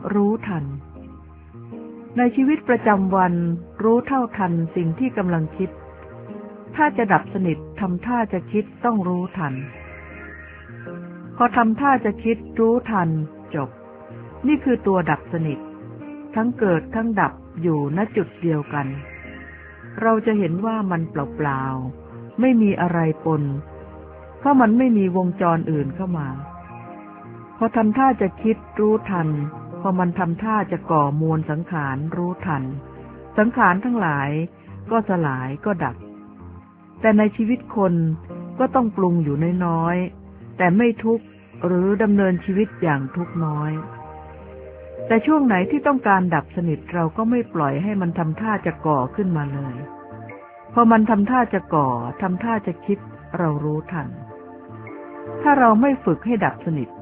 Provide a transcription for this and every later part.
รู้ทันในชีวิตประจำวันรู้เท่าทันสิ่งที่กำลังคิดถ้าจะดับสนิททำท่าจะคิดต้องรู้ทันพอทำท่าจะคิดรู้ทันจบนี่คือตัวดับสนิททั้งเกิดทั้งดับอยู่ณจุดเดียวกันเราจะเห็นว่ามันเปล่าๆไม่มีอะไรปนเพราะมันไม่มีวงจรอื่นเข้ามาพอทำท่าจะคิดรู้ทันพอมันทำท่าจะก่อมวลสังขารรู้ทันสังขารทั้งหลายก็สลายก็ดับแต่ในชีวิตคนก็ต้องปรุงอยู่น้อยๆแต่ไม่ทุกข์หรือดำเนินชีวิตอย่างทุกข์น้อยแต่ช่วงไหนที่ต้องการดับสนิทเราก็ไม่ปล่อยให้มันทำท่าจะก่อขึ้นมาเลยพอมันทำท่าจะก่อทำท่าจะคิดเรารู้ทันถ้าเราไม่ฝึกให้ดับสนิท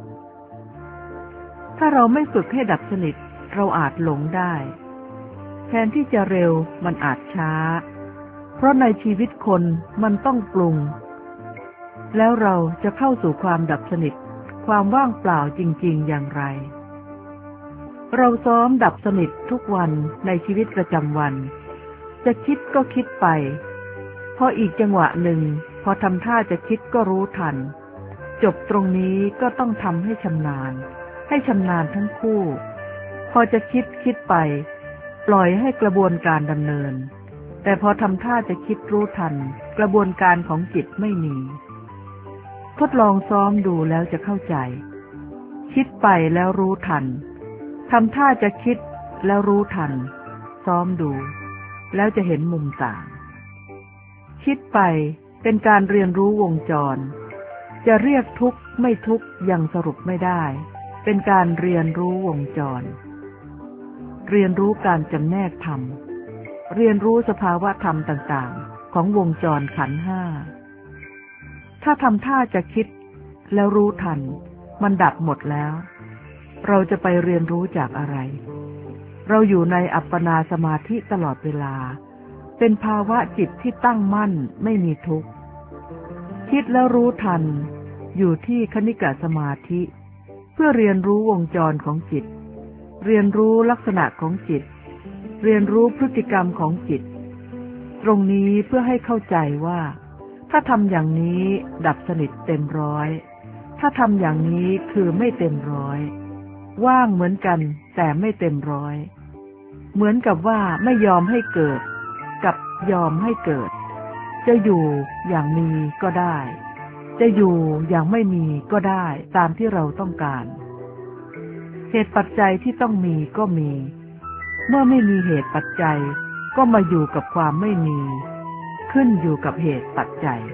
เราอาจหลงได้แทนที่จะเร็วมันอาจช้าเพราะในชีวิตคนมันต้องปรุงแล้วเราจะเข้าสู่ความดับสนิทความว่างเปล่าจริงๆอย่างไรเราซ้อมดับสนิททุกวันในชีวิตประจำวันจะคิดก็คิดไปพออีกจังหวะหนึ่งพอทำท่าจะคิดก็รู้ทันจบตรงนี้ก็ต้องทำให้ชำนาญทั้งคู่พอจะคิดไปปล่อยให้กระบวนการดำเนินแต่พอทำท่าจะคิดรู้ทันกระบวนการของจิตไม่มีทดลองซ้อมดูแล้วจะเข้าใจคิดไปแล้วรู้ทันทำท่าจะคิดแล้วรู้ทันซ้อมดูแล้วจะเห็นมุมต่างคิดไปเป็นการเรียนรู้วงจรจะเรียกทุกข์ไม่ทุกข์ยังสรุปไม่ได้เป็นการเรียนรู้วงจรเรียนรู้การจำแนกธรรมเรียนรู้สภาวะธรรมต่างๆของวงจรขันธ์ห้าถ้าทำท่าจะคิดแล้วรู้ทันมันดับหมดแล้วเราจะไปเรียนรู้จากอะไรเราอยู่ในอัปปนาสมาธิตลอดเวลาเป็นภาวะจิตที่ตั้งมั่นไม่มีทุกข์คิดแล้วรู้ทันอยู่ที่คณิกะสมาธิเพื่อเรียนรู้วงจรของจิตเรียนรู้ลักษณะของจิตเรียนรู้พฤติกรรมของจิตตรงนี้เพื่อให้เข้าใจว่าถ้าทำอย่างนี้ดับสนิทเต็มร้อยถ้าทำอย่างนี้คือไม่เต็มร้อยว่างเหมือนกันแต่ไม่เต็มร้อยเหมือนกับว่าไม่ยอมให้เกิดกับยอมให้เกิดจะอยู่อย่างมีก็ได้จะอยู่อย่างไม่มีก็ได้ตามที่เราต้องการเหตุปัจจัยที่ต้องมีก็มีเมื่อไม่มีเหตุปัจจัยก็มาอยู่กับความไม่มีขึ้นอยู่กับเหตุปัจจัย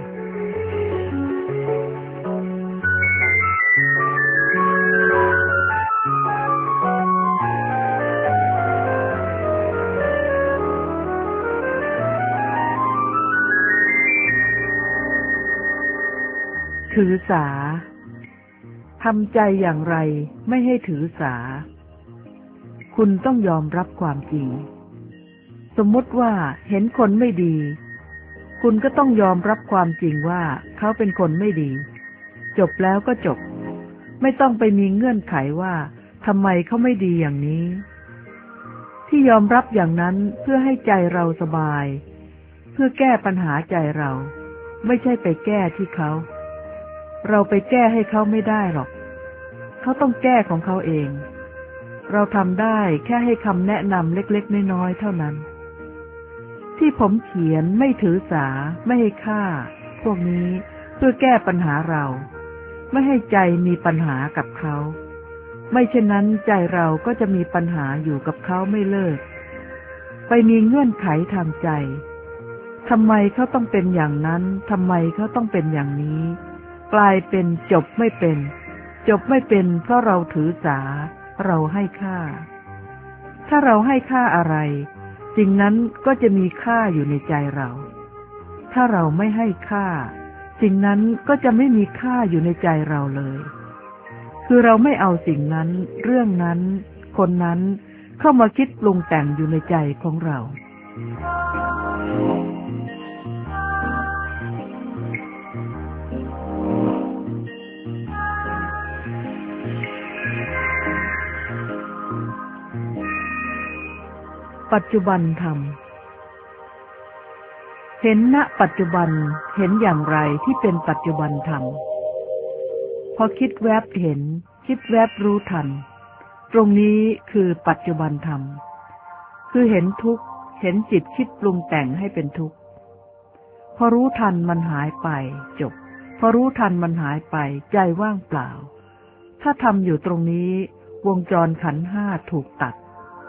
ถือสาทำใจอย่างไรไม่ให้ถือสาคุณต้องยอมรับความจริงสมมติว่าเห็นคนไม่ดีคุณก็ต้องยอมรับความจริงว่าเขาเป็นคนไม่ดีจบแล้วก็จบไม่ต้องไปมีเงื่อนไขว่าทำไมเขาไม่ดีอย่างนี้ที่ยอมรับอย่างนั้นเพื่อให้ใจเราสบายเพื่อแก้ปัญหาใจเราไม่ใช่ไปแก้ที่เขาเราไปแก้ให้เขาไม่ได้หรอกเขาต้องแก้ของเขาเองเราทำได้แค่ให้คำแนะนำเล็กๆน้อยๆเท่านั้นที่ผมเขียนไม่ถือสาไม่ให้ฆ่าพวกนี้เพื่อแก้ปัญหาเราไม่ให้ใจมีปัญหากับเขาไม่เช่นนั้นใจเราก็จะมีปัญหาอยู่กับเขาไม่เลิกไปมีเงื่อนไขทางใจทำไมเขาต้องเป็นอย่างนั้นทำไมเขาต้องเป็นอย่างนี้กลายเป็นจบไม่เป็นเพราะเราถือสาเราให้ค่าถ้าเราให้ค่าอะไรสิ่งนั้นก็จะมีค่าอยู่ในใจเราถ้าเราไม่ให้ค่าสิ่งนั้นก็จะไม่มีค่าอยู่ในใจเราเลยคือเราไม่เอาสิ่งนั้นเรื่องนั้นคนนั้นเข้ามาคิดปรุงแต่งอยู่ในใจของเราปัจจุบันธรรมเห็นณปัจจุบันเห็นอย่างไรที่เป็นปัจจุบันธรรมพอคิดแวบเห็นคิดแวบรู้ทันตรงนี้คือปัจจุบันธรรมคือเห็นทุกข์เห็นจิตคิดปรุงแต่งให้เป็นทุกข์พอรู้ทันมันหายไปจบพอรู้ทันมันหายไปใจว่างเปล่าถ้าทำอยู่ตรงนี้วงจรขันธ์ห้าถูกตัด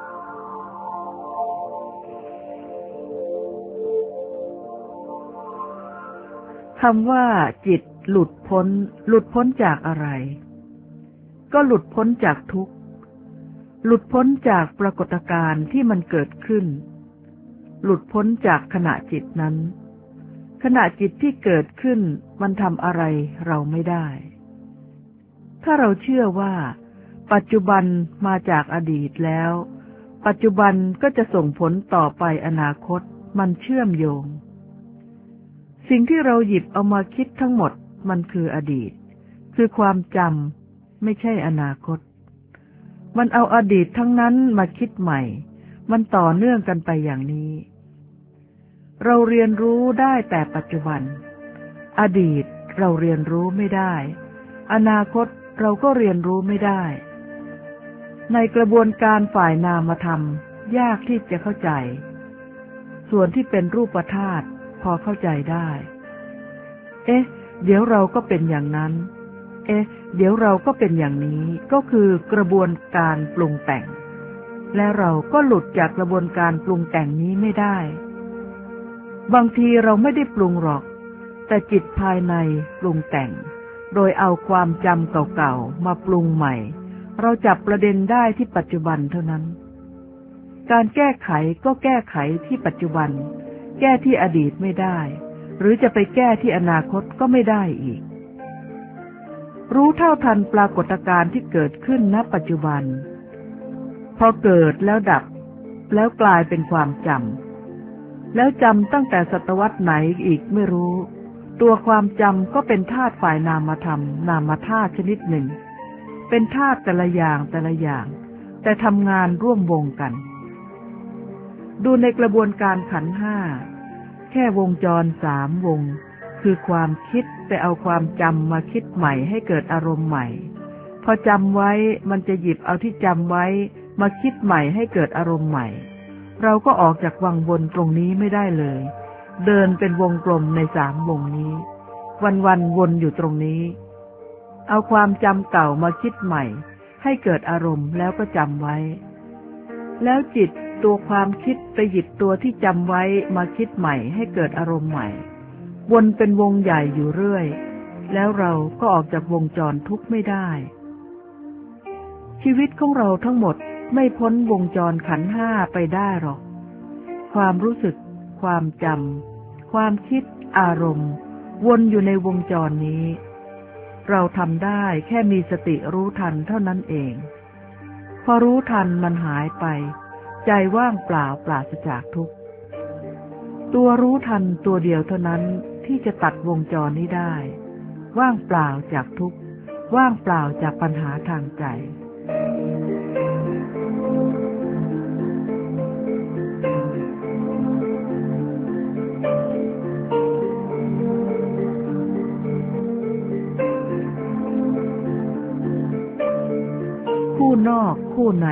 คำว่าจิตหลุดพ้นจากอะไรก็หลุดพ้นจากทุกข์หลุดพ้นจากปรากฏการณ์ที่มันเกิดขึ้นหลุดพ้นจากขณะจิตนั้นขณะจิตที่เกิดขึ้นมันทำอะไรเราไม่ได้ถ้าเราเชื่อว่าปัจจุบันมาจากอดีตแล้วปัจจุบันก็จะส่งผลต่อไปอนาคตมันเชื่อมโยงสิ่งที่เราหยิบเอามาคิดทั้งหมดมันคืออดีตคือความจำไม่ใช่อนาคตมันเอาอดีตทั้งนั้นมาคิดใหม่มันต่อเนื่องกันไปอย่างนี้เราเรียนรู้ได้แต่ปัจจุบันอดีตเราเรียนรู้ไม่ได้อนาคตเราก็เรียนรู้ไม่ได้ในกระบวนการฝ่ายนามธรรมยากที่จะเข้าใจส่วนที่เป็นรูปธาตุพอเข้าใจได้เดี๋ยวเราก็เป็นอย่างนั้นเดี๋ยวเราก็เป็นอย่างนี้ก็คือกระบวนการปรุงแต่งและเราก็หลุดจากกระบวนการปรุงแต่งนี้ไม่ได้บางทีเราไม่ได้ปรุงหรอกแต่จิตภายในปรุงแต่งโดยเอาความจำเก่าๆมาปรุงใหม่เราจับประเด็นได้ที่ปัจจุบันเท่านั้นการแก้ไขก็แก้ไขที่ปัจจุบันแก้ที่อดีตไม่ได้หรือจะไปแก้ที่อนาคตก็ไม่ได้อีกรู้เท่าทันปรากฏการณ์ที่เกิดขึ้นณปัจจุบันพอเกิดแล้วดับแล้วกลายเป็นความจำแล้วจำตั้งแต่ศตวรรษไหนอีกไม่รู้ตัวความจำก็เป็นธาตุฝ่ายนามธรรมนามธาตุชนิดหนึ่งเป็นธาตุแต่ละอย่างแต่ทำงานร่วมวงกันดูในกระบวนการขันธ์ห้าแค่วงจร3 วงคือความคิดไปเอาความจำมาคิดใหม่ให้เกิดอารมณ์ใหม่พอจำไว้มันจะหยิบเอาที่จำไว้มาคิดใหม่ให้เกิดอารมณ์ใหม่เราก็ออกจากวังวนตรงนี้ไม่ได้เลยเดินเป็นวงกลมใน3 วงนี้วันวนอยู่ตรงนี้เอาความจำเก่ามาคิดใหม่ให้เกิดอารมณ์แล้วก็จำไว้แล้วจิตตัวความคิดไปหยิบตัวที่จำไว้มาคิดใหม่ให้เกิดอารมณ์ใหม่วนเป็นวงใหญ่อยู่เรื่อยแล้วเราก็ออกจากวงจรทุกข์ไม่ได้ชีวิตของเราทั้งหมดไม่พ้นวงจรขันธ์ห้าไปได้หรอกความรู้สึกความจำความคิดอารมณ์วนอยู่ในวงจรนี้เราทำได้แค่มีสติรู้ทันเท่านั้นเองพอรู้ทันมันหายไปใจว่างเปล่าปราศจากทุกข์ตัวรู้ทันตัวเดียวเท่านั้นที่จะตัดวงจรนี้ได้ว่างเปล่าจากทุกข์ว่างเปล่าจากปัญหาทางใจคู่นอกคู่ใน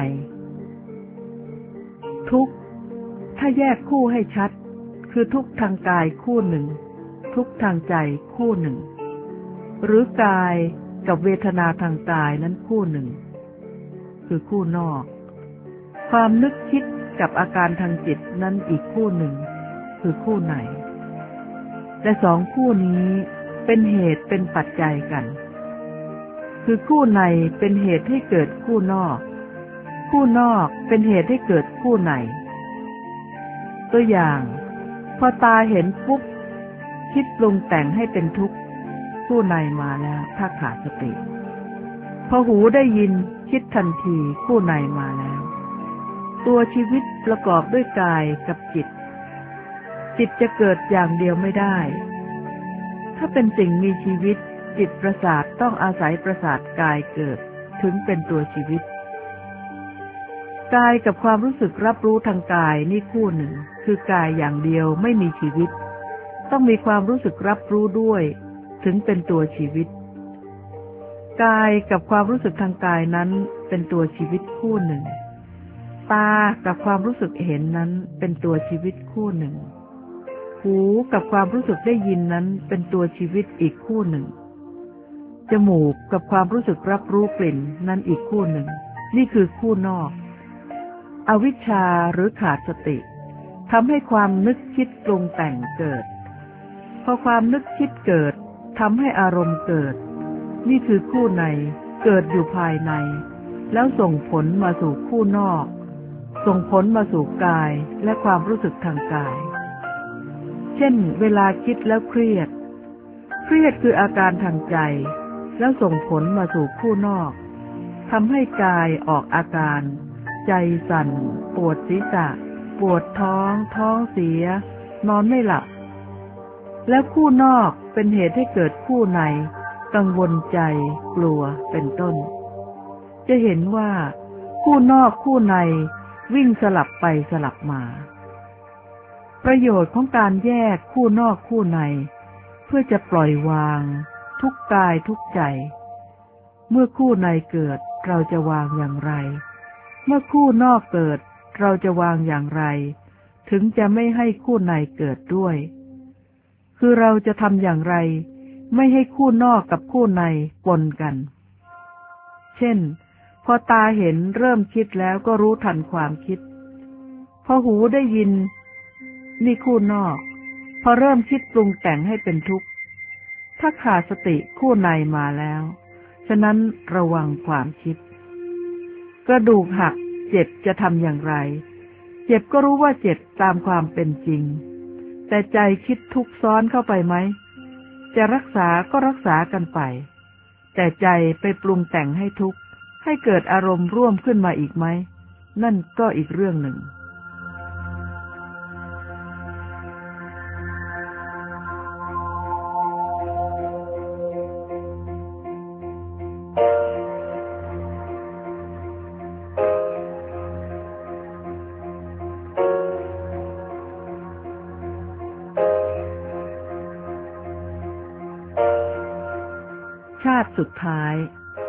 ทุกข์ถ้าแยกคู่ให้ชัดคือทุกข์ทางกายคู่หนึ่งทุกข์ทางใจคู่หนึ่งหรือกายกับเวทนาทางกายนั้นคู่หนึ่งคือคู่นอกความนึกคิดกับอาการทางจิตนั้นอีกคู่หนึ่งคือคู่ในแต่2 คู่นี้เป็นเหตุเป็นปัจจัยกันคือคู่ในเป็นเหตุให้เกิดคู่นอกคู่นอกเป็นเหตุให้เกิดคู่ในตัวอย่างพอตาเห็นปุ๊บคิดปรุงแต่งให้เป็นทุกข์คู่ในมาแล้วถ้าขาดสติพอหูได้ยินคิดทันทีคู่ในมาแล้วตัวชีวิตประกอบด้วยกายกับจิตจะเกิดอย่างเดียวไม่ได้ถ้าเป็นสิ่งมีชีวิตจิตประสาทต้องอาศัยประสาทกายเกิดถึงเป็นตัวชีวิตกายกับความรู้สึกรับรู้ทางกายนี่คู่หนึ่งคือกายอย่างเดียวไม่มีชีวิตต้องมีความรู้สึกรับรู้ด้วยถึงเป็นตัวชีวิตกายกับความรู้สึกทางกายนั้นเป็นตัวชีวิตคู่หนึ่งตากับความรู้สึกเห็นนั้นเป็นตัวชีวิตคู่หนึ่งหูกับความรู้สึกได้ยินนั้นเป็นตัวชีวิตอีกคู่หนึ่งจมูกกับความรู้สึกรับรู้กลิ่นนั้นอีกคู่หนึ่งนี่คือคู่นอกอวิชชาหรือขาดสติทำให้ความนึกคิดปรุงแต่งเกิดพอความนึกคิดเกิดทำให้อารมณ์เกิดนี่คือคู่ในเกิดอยู่ภายในแล้วส่งผลมาสู่คู่นอกส่งผลมาสู่กายและความรู้สึกทางกายเช่นเวลาคิดแล้วเครียดคืออาการทางใจแล้วส่งผลมาสู่คู่นอกทำให้กายออกอาการใจสั่นปวดศีรษะปวดท้องเสียนอนไม่หลับแล้วคู่นอกเป็นเหตุให้เกิดคู่ในกังวลใจกลัวเป็นต้นจะเห็นว่าคู่นอกคู่ในวิ่งสลับไปสลับมาประโยชน์ของการแยกคู่นอกคู่ในเพื่อจะปล่อยวางทุกกายทุกใจเมื่อคู่ในเกิดเราจะวางอย่างไรเมื่อคู่นอกเกิดเราจะวางอย่างไรถึงจะไม่ให้คู่ในเกิดด้วยคือเราจะทำอย่างไรไม่ให้คู่นอกกับคู่ในปนกันเช่นพอตาเห็นเริ่มคิดแล้วก็รู้ทันความคิดพอหูได้ยินนี่คู่นอกพอเริ่มคิดปรุงแต่งให้เป็นทุกข์ถ้าขาดสติคู่ในมาแล้วฉะนั้นระวังความคิดกระดูกหักเจ็บจะทำอย่างไรเจ็บก็รู้ว่าเจ็บตามความเป็นจริงแต่ใจคิดทุกข์ซ้อนเข้าไปไหมจะรักษาก็รักษากันไปแต่ใจไปปรุงแต่งให้ทุกข์ให้เกิดอารมณ์ร่วมขึ้นมาอีกไหมนั่นก็อีกเรื่องหนึ่งชาติสุดท้าย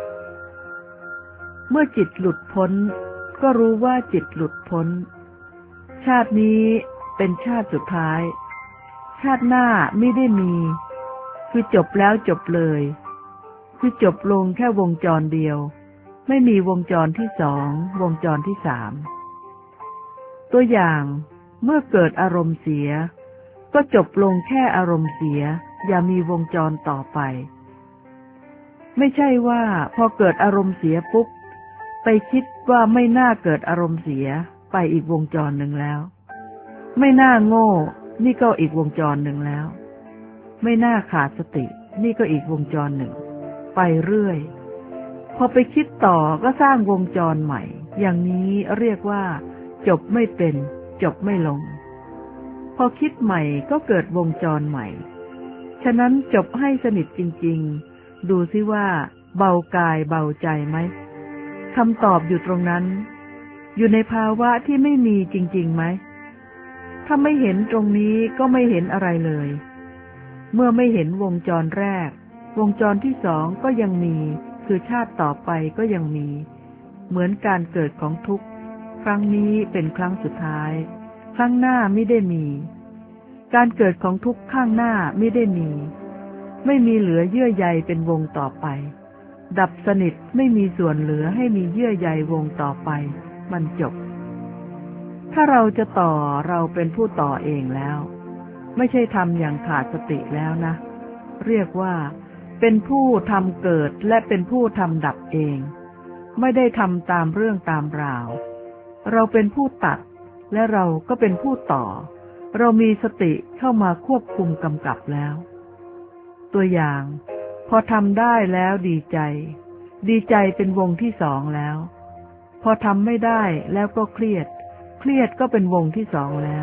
เมื่อจิตหลุดพ้นก็รู้ว่าจิตหลุดพ้นชาตินี้เป็นชาติสุดท้ายชาติหน้าไม่ได้มีคือจบแล้วจบเลยคือจบลงแค่วงจรเดียวไม่มีวงจรที่สองวงจรที่สามตัวอย่างเมื่อเกิดอารมณ์เสียก็จบลงแค่อารมณ์เสียอย่ามีวงจรต่อไปไม่ใช่ว่าพอเกิดอารมณ์เสียปุ๊บไปคิดว่าไม่น่าเกิดอารมณ์เสียไปอีกวงจรหนึ่งแล้วไม่น่าโง่นี่ก็อีกวงจรหนึ่งแล้วไม่น่าขาดสตินี่ก็อีกวงจรหนึ่งไปเรื่อยพอไปคิดต่อก็สร้างวงจรใหม่อย่างนี้เรียกว่าจบไม่เป็นจบไม่ลงพอคิดใหม่ก็เกิดวงจรใหม่ฉะนั้นจบให้สนิทจริงๆดูซิว่าเบากายเบาใจไหมคำตอบอยู่ตรงนั้นอยู่ในภาวะที่ไม่มีจริงๆไหมถ้าไม่เห็นตรงนี้ก็ไม่เห็นอะไรเลยเมื่อไม่เห็นวงจรแรกวงจรที่สองก็ยังมีคือชาติต่อไปก็ยังมีเหมือนการเกิดของทุกข์ครั้งนี้เป็นครั้งสุดท้ายครั้งหน้าไม่ได้มีการเกิดของทุกข์ข้างหน้าไม่ได้มีไม่มีเหลือเยื่อใยเป็นวงต่อไปดับสนิทไม่มีส่วนเหลือให้มีเยื่อใยวงต่อไปมันจบถ้าเราจะต่อเราเป็นผู้ต่อเองแล้วไม่ใช่ทำอย่างขาดสติแล้วนะเรียกว่าเป็นผู้ทำเกิดและเป็นผู้ทำดับเองไม่ได้ทำตามเรื่องตามราวเราเป็นผู้ตัดและเราก็เป็นผู้ต่อเรามีสติเข้ามาควบคุมกำกับแล้วตัวอย่างพอทำได้แล้วดีใจเป็นวงที่สองแล้วพอทำไม่ได้แล้วก็เครียดก็เป็นวงที่สองแล้ว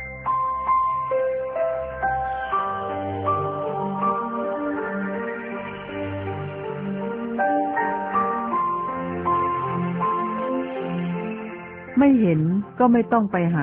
กไม่เห็นก็ไม่ต้องไปหา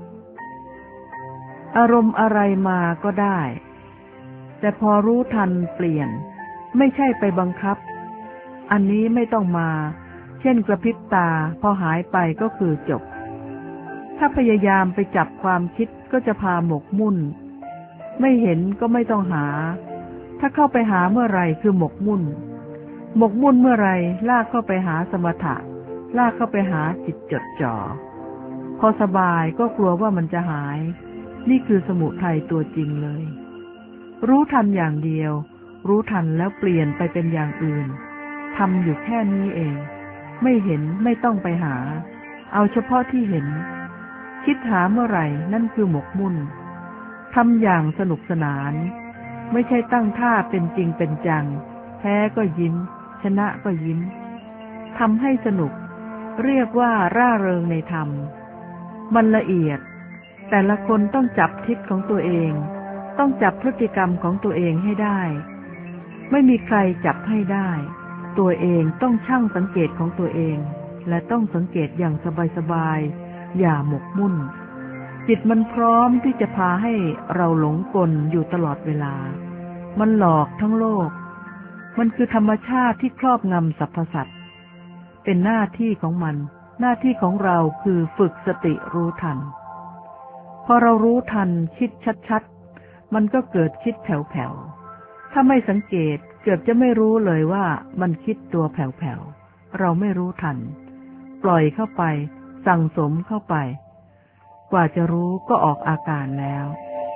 อารมณ์อะไรมาก็ได้แต่พอรู้ทันเปลี่ยนไม่ใช่ไปบังคับอันนี้ไม่ต้องมาเช่นกระพริบตาพอหายไปก็คือจบถ้าพยายามไปจับความคิดก็จะพาหมกมุ่นไม่เห็นก็ไม่ต้องหาถ้าเข้าไปหาเมื่อไรคือหมกมุ่นเมื่อไรลากเข้าไปหาสมถะลากเข้าไปหาจิตจดจ่อพอสบายก็กลัวว่ามันจะหายนี่คือสมุทัยตัวจริงเลยรู้ทันอย่างเดียวรู้ทันแล้วเปลี่ยนไปเป็นอย่างอื่นทำอยู่แค่นี้เองไม่เห็นไม่ต้องไปหาเอาเฉพาะที่เห็นคิดหาเมื่อไหร่นั่นคือหมกมุ่นทำอย่างสนุกสนานไม่ใช่ตั้งท่าเป็นจริงเป็นจังแพ้ก็ยิ้มชนะก็ยิ้มทำให้สนุกเรียกว่าร่าเริงในธรรมมันละเอียดแต่ละคนต้องจับทิศของตัวเองต้องจับพฤติกรรมของตัวเองให้ได้ไม่มีใครจับให้ได้ตัวเองต้องชั่งสังเกตของตัวเองและต้องสังเกตอย่างสบายๆอย่าหมกมุ่นจิตมันพร้อมที่จะพาให้เราหลงกลอยู่ตลอดเวลามันหลอกทั้งโลกมันคือธรรมชาติที่ครอบงำสรรพสัตว์เป็นหน้าที่ของมันหน้าที่ของเราคือฝึกสติรู้ทันพอเรารู้ทันคิดชัดๆมันก็เกิดคิดแผ่วๆถ้าไม่สังเกตเกือบจะไม่รู้เลยว่ามันคิดตัวแผ่วๆเราไม่รู้ทันปล่อยเข้าไปสั่งสมเข้าไปกว่าจะรู้ก็ออกอาการแล้ว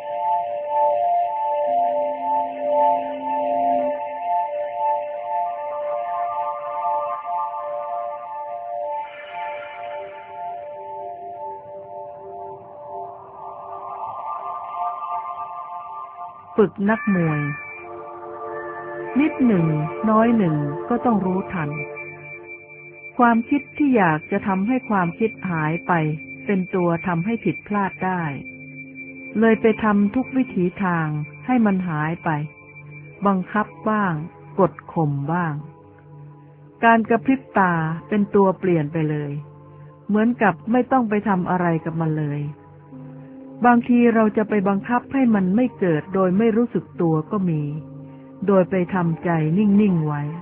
ฝึกนักมวยนิดหนึ่งน้อยหนึ่งก็ต้องรู้ทันความคิดที่อยากจะทำให้ความคิดหายไปเป็นตัวทำให้ผิดพลาดได้เลยไปทำทุกวิถีทางให้มันหายไปบังคับบ้างกดข่มบ้างการกระพริบตาเป็นตัวเปลี่ยนไปเลยเหมือนกับไม่ต้องไปทำอะไรกับมันเลยบางทีเราจะไปบังคับให้มันไม่เกิดโดยไม่รู้สึกตัวก็มีโดยไปทำใจนิ่งๆไว้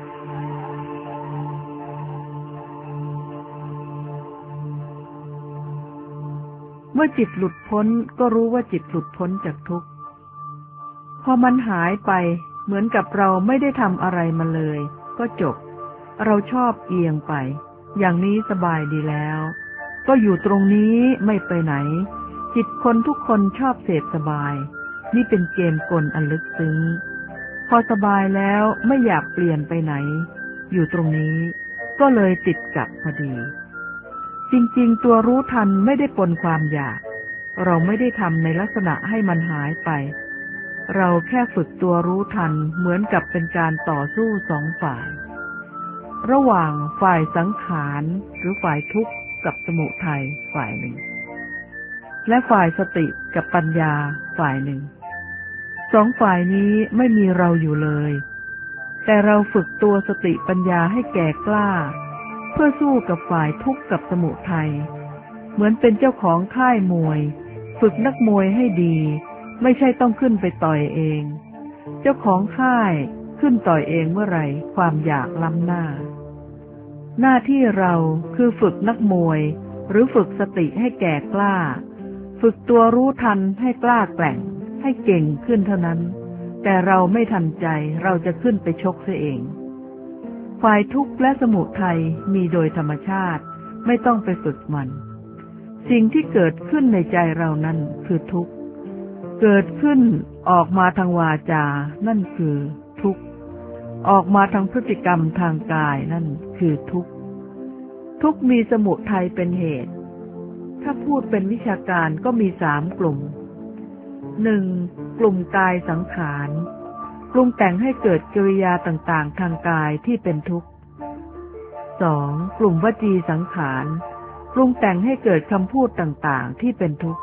เมื่อจิตหลุดพ้นก็รู้ว่าจิตหลุดพ้นจากทุกข์พอมันหายไปเหมือนกับเราไม่ได้ทำอะไรมาเลยก็จบเราชอบเอียงไปอย่างนี้สบายดีแล้วก็อยู่ตรงนี้ไม่ไปไหนจิตคนทุกคนชอบเสพสบายนี่เป็นเกมกลอันลึกซึ้งพอสบายแล้วไม่อยากเปลี่ยนไปไหนอยู่ตรงนี้ก็เลยติดกับพอดีจริงๆตัวรู้ทันไม่ได้ปนความอยากเราไม่ได้ทำในลักษณะให้มันหายไปเราแค่ฝึกตัวรู้ทันเหมือนกับเป็นการต่อสู้สองฝ่ายระหว่างฝ่ายสังขารหรือฝ่ายทุกข์กับสมุทัยฝ่ายหนึ่งและฝ่ายสติกับปัญญาฝ่ายหนึ่งสองฝ่ายนี้ไม่มีเราอยู่เลยแต่เราฝึกตัวสติปัญญาให้แก่กล้าเพื่อสู้กับฝ่ายทุกข์กับสมุทัยเหมือนเป็นเจ้าของค่ายมวยฝึกนักมวยให้ดีไม่ใช่ต้องขึ้นไปต่อยเองเจ้าของค่ายขึ้นต่อยเองเมื่อไหร่ความอยากล้ำหน้าหน้าที่เราคือฝึกนักมวยหรือฝึกสติให้แก่กล้าฝึกตัวรู้ทันให้กล้าแกร่งให้เก่งขึ้นเท่านั้นแต่เราไม่ทันใจเราจะขึ้นไปชกเสียเองฝ่ายทุกข์และสมุทัยมีโดยธรรมชาติไม่ต้องไปฝึกมันสิ่งที่เกิดขึ้นในใจเรานั้นคือทุกข์เกิดขึ้นออกมาทางวาจานั่นคือทุกข์ออกมาทางพฤติกรรมทางกายนั่นคือทุกข์ทุกข์มีสมุทัยเป็นเหตุถ้าพูดเป็นวิชาการก็มี3 กลุ่ม 1. กลุ่มกายสังขารปรุงแต่งให้เกิดกิริยาต่างๆทางกายที่เป็นทุกข์ 2. กลุ่มวจีสังขารปรุงแต่งให้เกิดคำพูดต่างๆที่เป็นทุกข์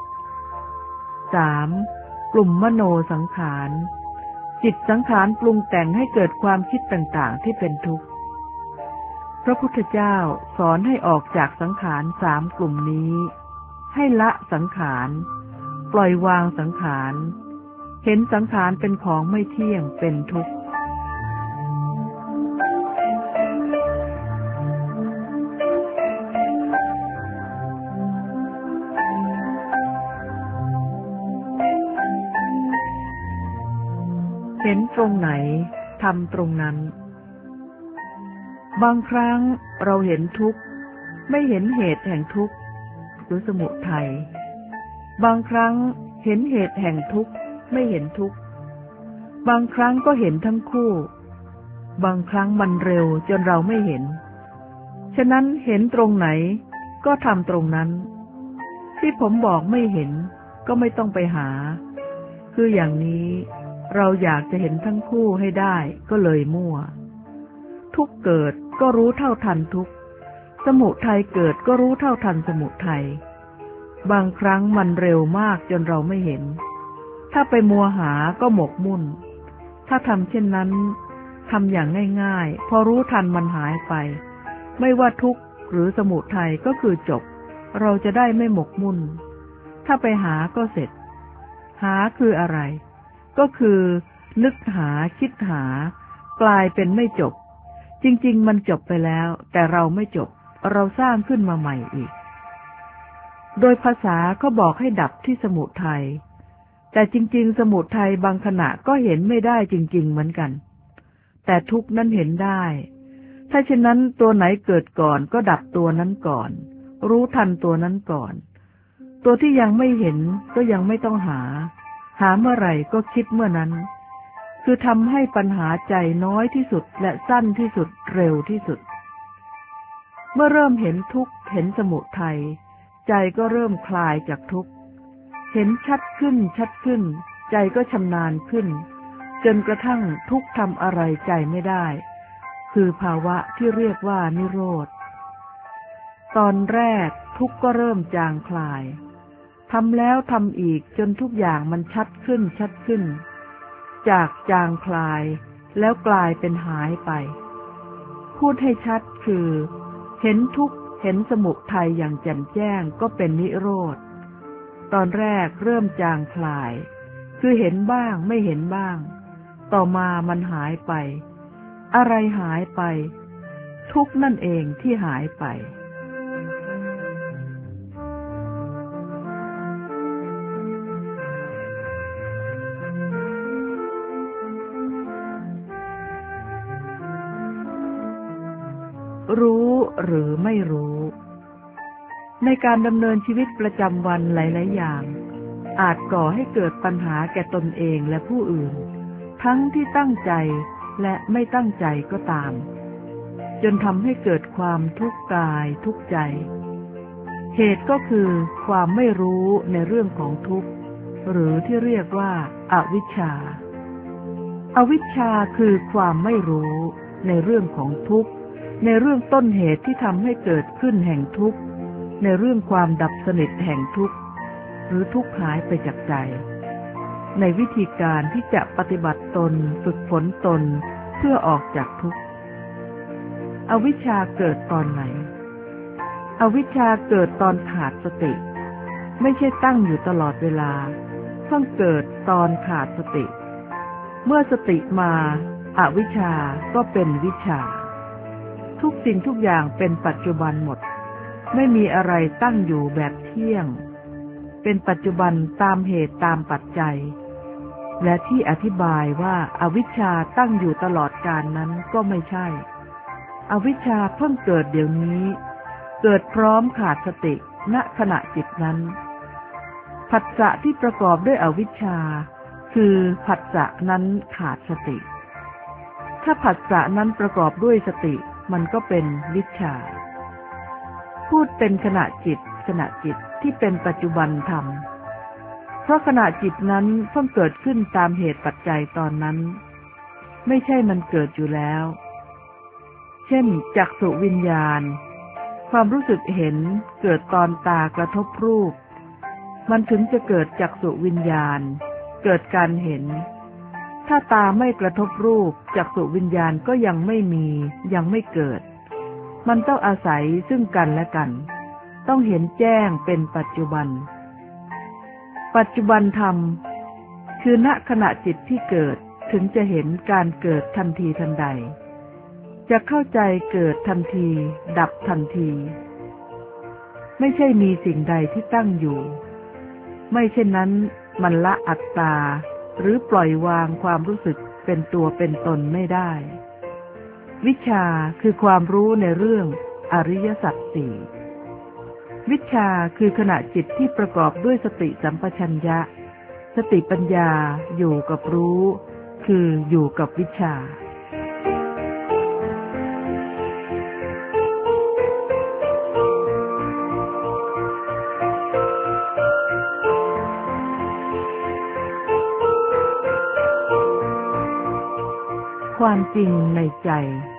3. กลุ่มมโนสังขารจิตสังขารปรุงแต่งให้เกิดความคิดต่างๆที่เป็นทุกข์พระพุทธเจ้าสอนให้ออกจากสังขารสามกลุ่มนี้ให้ละสังขารปล่อยวางสังขารเห็นสังขารเป็นของไม่เที่ยงเป็นทุกข์เห็นตรงไหนทำตรงนั้นบางครั้งเราเห็นทุกข์ไม่เห็นเหตุแห่งทุกข์หรือสมุทัยบางครั้งเห็นเหตุแห่งทุกข์ไม่เห็นทุกข์บางครั้งก็เห็นทั้งคู่บางครั้งมันเร็วจนเราไม่เห็นฉะนั้นเห็นตรงไหนก็ทำตรงนั้นที่ผมบอกไม่เห็นก็ไม่ต้องไปหาคืออย่างนี้เราอยากจะเห็นทั้งคู่ให้ได้ก็เลยมั่วทุกข์เกิดก็รู้เท่าทันทุกข์สมุทัยเกิดก็รู้เท่าทันสมุทัยบางครั้งมันเร็วมากจนเราไม่เห็นถ้าไปมัวหาก็หมกมุ่นถ้าทำเช่นนั้นทำอย่างง่ายๆพอรู้ทันมันหายไปไม่ว่าทุกข์หรือสมุทัยก็คือจบเราจะได้ไม่หมกมุ่นถ้าไปหาก็เสร็จหาคืออะไรก็คือนึกหาคิดหากลายเป็นไม่จบจริงๆมันจบไปแล้วแต่เราไม่จบเราสร้างขึ้นมาใหม่อีกโดยภาษาก็บอกให้ดับที่สมุทัยแต่จริงๆสมุทัยบางขณะก็เห็นไม่ได้จริงๆเหมือนกันแต่ทุกข์นั้นเห็นได้ถ้าเช่นนั้นตัวไหนเกิดก่อนก็ดับตัวนั้นก่อนรู้ทันตัวนั้นก่อนตัวที่ยังไม่เห็นก็ยังไม่ต้องหาเมื่อไหร่ก็คิดเมื่อนั้นคือทำให้ปัญหาใจน้อยที่สุดและสั้นที่สุดเร็วที่สุดเมื่อเริ่มเห็นทุกข์เห็นสมุทัยใจก็เริ่มคลายจากทุกข์เห็นชัดขึ้นใจก็ชำนาญขึ้นจนกระทั่งทุกข์ทำอะไรใจไม่ได้คือภาวะที่เรียกว่านิโรธตอนแรกทุกข์ก็เริ่มจางคลายทำแล้วทำอีกจนทุกอย่างมันชัดขึ้นจากจางคลายแล้วกลายเป็นหายไปพูดให้ชัดคือเห็นทุกข์เห็นสมุทัยอย่างแจ่มแจ้งก็เป็นนิโรธตอนแรกเริ่มจางคลายคือเห็นบ้างไม่เห็นบ้างต่อมามันหายไปอะไรหายไปทุกข์นั่นเองที่หายไปรู้หรือไม่รู้ในการดำเนินชีวิตประจำวันหลายๆอย่างอาจก่อให้เกิดปัญหาแก่ตนเองและผู้อื่นทั้งที่ตั้งใจและไม่ตั้งใจก็ตามจนทำให้เกิดความทุกข์กายทุกข์ใจเหตุก็คือความไม่รู้ในเรื่องของทุกข์หรือที่เรียกว่าอวิชชาอวิชชาคือความไม่รู้ในเรื่องของทุกข์ในเรื่องต้นเหตุที่ทำให้เกิดขึ้นแห่งทุกข์ในเรื่องความดับสนิทแห่งทุกข์หรือทุกข์หายไปจากใจในวิธีการที่จะปฏิบัติตนฝึกฝนตนเพื่อออกจากทุกข์อวิชชาเกิดตอนไหนอวิชชาเกิดตอนขาดสติไม่ใช่ตั้งอยู่ตลอดเวลาเพิ่งเกิดตอนขาดสติเมื่อสติมาอวิชชาก็เป็นวิชชาทุกสิ่งทุกอย่างเป็นปัจจุบันหมดไม่มีอะไรตั้งอยู่แบบเที่ยงเป็นปัจจุบันตามเหตุตามปัจจัยและที่อธิบายว่าอวิชชาตั้งอยู่ตลอดกาลนั้นก็ไม่ใช่อวิชชาเพิ่งเกิดเดี๋ยวนี้เกิดพร้อมขาดสติณขณะจิตนั้นผัสสะที่ประกอบด้วยอวิชชาคือผัสสะนั้นขาดสติถ้าผัสสะนั้นประกอบด้วยสติมันก็เป็นวิชชาพูดเป็นขณะจิตที่เป็นปัจจุบันธรรมเพราะขณะจิตนั้นเพิ่งเกิดขึ้นตามเหตุปัจจัยตอนนั้นไม่ใช่มันเกิดอยู่แล้วเช่นจักษุวิญญาณความรู้สึกเห็นเกิดตอนตากระทบรูปมันถึงจะเกิดจักษุวิญญาณเกิดการเห็นถ้าตาไม่กระทบรูปจักษุวิญญาณก็ยังไม่มียังไม่เกิดมันต้องอาศัยซึ่งกันและกันต้องเห็นแจ้งเป็นปัจจุบันปัจจุบันธรรมคือณขณะจิตที่เกิดถึงจะเห็นการเกิดทันทีทันใดจะเข้าใจเกิดทันทีดับทันทีไม่ใช่มีสิ่งใดที่ตั้งอยู่ไม่เช่นนั้นมันละอัตตาหรือปล่อยวางความรู้สึกเป็นตัวเป็นตนไม่ได้วิชชาคือความรู้ในเรื่องอริยสัจสี่วิชชาคือขณะจิตที่ประกอบด้วยสติสัมปชัญญะสติปัญญาอยู่กับรู้คืออยู่กับวิชชาความจริงในใจ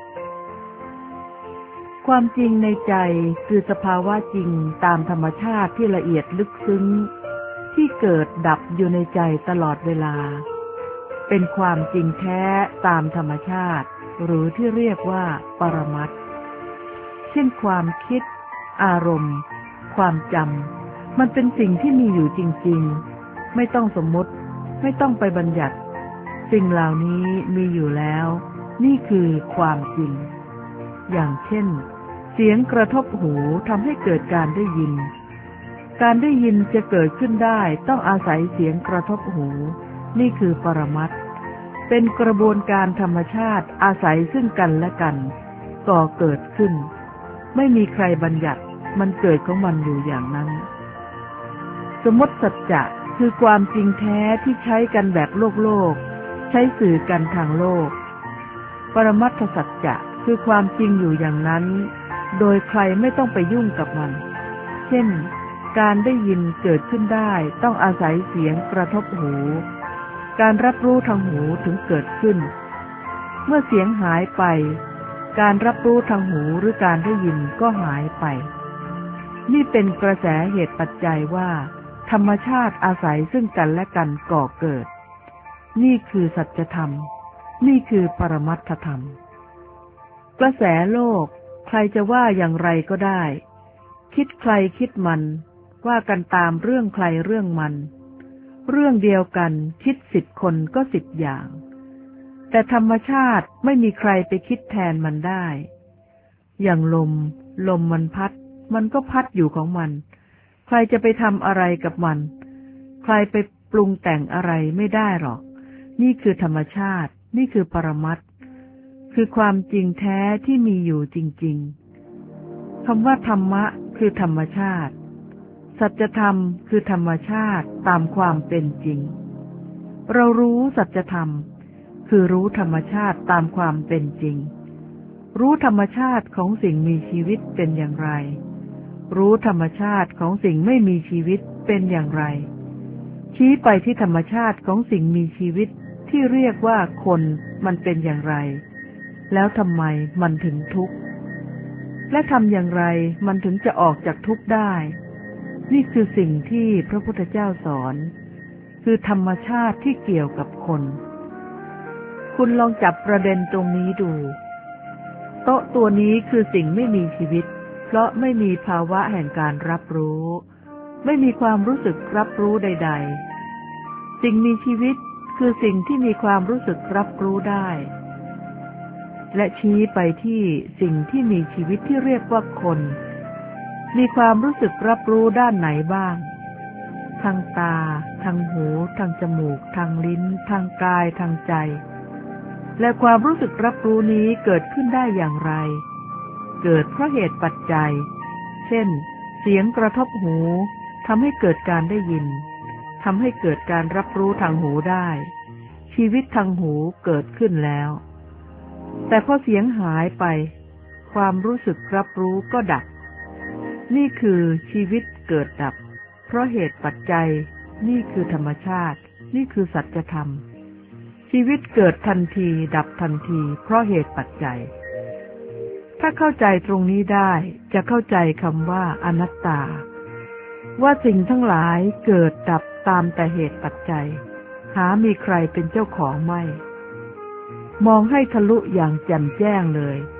ความจริงในใจคือสภาวะจริงตามธรรมชาติที่ละเอียดลึกซึ้งที่เกิดดับอยู่ในใจตลอดเวลาเป็นความจริงแท้ตามธรรมชาติหรือที่เรียกว่าปรมัตถ์เช่นความคิดอารมณ์ความจำมันเป็นสิ่งที่มีอยู่จริงๆไม่ต้องสมมติไม่ต้องไปบัญญัติสิ่งเหล่านี้มีอยู่แล้วนี่คือความจริงอย่างเช่นเสียงกระทบหูทำให้เกิดการได้ยินการได้ยินจะเกิดขึ้นได้ต้องอาศัยเสียงกระทบหูนี่คือปรมัตถ์เป็นกระบวนการธรรมชาติอาศัยซึ่งกันและกันก่อเกิดขึ้นไม่มีใครบัญญัติมันเกิดของมันอยู่อย่างนั้นสมมติสัจจะคือความจริงแท้ที่ใช้กันแบบโลกใช้สื่อกันทางโลกปรมัตถสัจจะคือความจริงอยู่อย่างนั้นโดยใครไม่ต้องไปยุ่งกับมันเช่นการได้ยินเกิดขึ้นได้ต้องอาศัยเสียงกระทบหูการรับรู้ทางหูถึงเกิดขึ้นเมื่อเสียงหายไปการรับรู้ทางหูหรือการได้ยินก็หายไปนี่เป็นกระแสเหตุปัจจัยว่าธรรมชาติอาศัยซึ่งกันและกันก่อเกิดนี่คือสัจธรรมนี่คือปรมัตถธรรมกระแสโลกใครจะว่าอย่างไรก็ได้คิดใครคิดมันว่ากันตามเรื่องใครเรื่องมันเรื่องเดียวกันคิด10 คนก็10 อย่างแต่ธรรมชาติไม่มีใครไปคิดแทนมันได้อย่างลมมันพัดมันก็พัดอยู่ของมันใครจะไปทำอะไรกับมันใครไปปรุงแต่งอะไรไม่ได้หรอกนี่คือธรรมชาตินี่คือปรมัตถ์คือความจริงแท้ที่มีอยู่จริงๆคำว่าธรรมะคือธรรมชาติสัจธรรมคือธรรมชาติตามความเป็นจริงเรารู้สัจธรรมคือรู้ธรรมชาติตามความเป็นจริงรู้ธรรมชาติของสิ่งมีชีวิตเป็นอย่างไรรู้ธรรมชาติของสิ่งไม่มีชีวิตเป็นอย่างไรชี้ไปที่ธรรมชาติของสิ่งมีชีวิตที่เรียกว่าคนมันเป็นอย่างไรแล้วทำไมมันถึงทุกข์และทำอย่างไรมันถึงจะออกจากทุกข์ได้นี่คือสิ่งที่พระพุทธเจ้าสอนคือธรรมชาติที่เกี่ยวกับคนคุณลองจับประเด็นตรงนี้ดูโต๊ะตัวนี้คือสิ่งไม่มีชีวิตเพราะไม่มีภาวะแห่งการรับรู้ไม่มีความรู้สึกรับรู้ใดๆสิ่งมีชีวิตคือสิ่งที่มีความรู้สึกรับรู้ได้และชี้ไปที่สิ่งที่มีชีวิตที่เรียกว่าคนมีความรู้สึกรับรู้ด้านไหนบ้างทางตาทางหูทางจมูกทางลิ้นทางกายทางใจและความรู้สึกรับรู้นี้เกิดขึ้นได้อย่างไรเกิดเพราะเหตุปัจจัยเช่นเสียงกระทบหูทำให้เกิดการได้ยินทำให้เกิดการรับรู้ทางหูได้ชีวิตทางหูเกิดขึ้นแล้วแต่พอเสียงหายไปความรู้สึกรับรู้ก็ดับนี่คือชีวิตเกิดดับเพราะเหตุปัจจัยนี่คือธรรมชาตินี่คือสัจธรรมชีวิตเกิดทันทีดับทันทีเพราะเหตุปัจจัยถ้าเข้าใจตรงนี้ได้จะเข้าใจคำว่าอนัตตาว่าสิ่งทั้งหลายเกิดดับตามแต่เหตุปัจจัยหามีใครเป็นเจ้าของไม่มองให้ทะลุอย่างแจ่มแจ้งเลย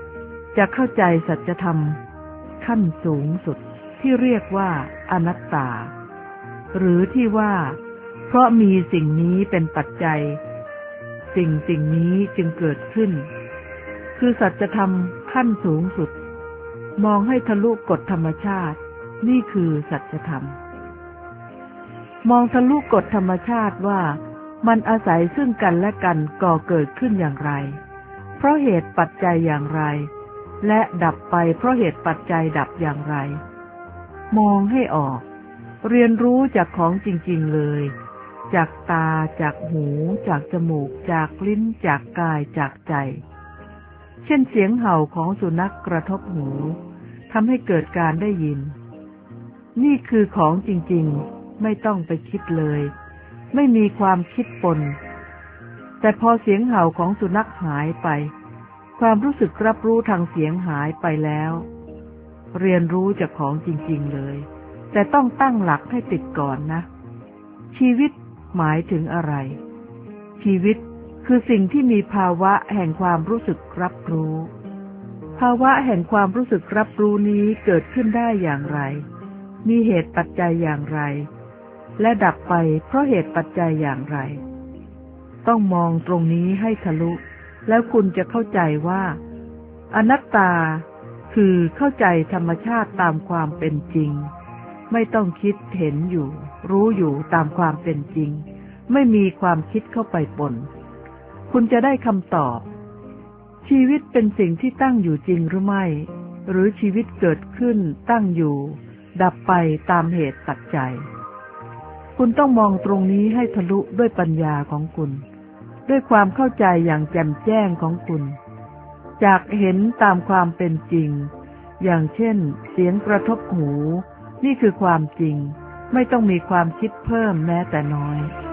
จะเข้าใจสัจธรรมขั้นสูงสุดที่เรียกว่าอนัตตาหรือที่ว่าเพราะมีสิ่งนี้เป็นปัจจัยสิ่งนี้จึงเกิดขึ้นคือสัจธรรมขั้นสูงสุดมองให้ทะลุกฎธรรมชาตินี่คือสัจธรรมมองทะลุกฎธรรมชาติว่ามันอาศัยซึ่งกันและกันก่อเกิดขึ้นอย่างไรเพราะเหตุปัจจัยอย่างไรและดับไปเพราะเหตุปัจจัยดับอย่างไรมองให้ออกเรียนรู้จากของจริงๆเลยจากตาจากหูจากจมูกจากลิ้นจากกายจากใจเช่นเสียงเห่าของสุนัขกระทบหูทำให้เกิดการได้ยินนี่คือของจริงๆไม่ต้องไปคิดเลยไม่มีความคิดปนแต่พอเสียงเห่าของสุนัขหายไปความรู้สึกรับรู้ทางเสียงหายไปแล้วเรียนรู้จากของจริงๆเลยแต่ต้องตั้งหลักให้ติดก่อนนะชีวิตหมายถึงอะไรชีวิตคือสิ่งที่มีภาวะแห่งความรู้สึกรับรู้ภาวะแห่งความรู้สึกรับรู้นี้เกิดขึ้นได้อย่างไรมีเหตุปัจจัยอย่างไรและดับไปเพราะเหตุปัจจัยอย่างไรต้องมองตรงนี้ให้ทะลุแล้วคุณจะเข้าใจว่าอนัตตาคือเข้าใจธรรมชาติตามความเป็นจริงไม่ต้องคิดเห็นอยู่รู้อยู่ตามความเป็นจริงไม่มีความคิดเข้าไปปนคุณจะได้คำตอบชีวิตเป็นสิ่งที่ตั้งอยู่จริงหรือไม่หรือชีวิตเกิดขึ้นตั้งอยู่ดับไปตามเหตุปัจจัยคุณต้องมองตรงนี้ให้ทะลุด้วยปัญญาของคุณด้วยความเข้าใจอย่างแจ่มแจ้งของคุณจากเห็นตามความเป็นจริงอย่างเช่นเสียงกระทบหูนี่คือความจริงไม่ต้องมีความคิดเพิ่มแม้แต่น้อย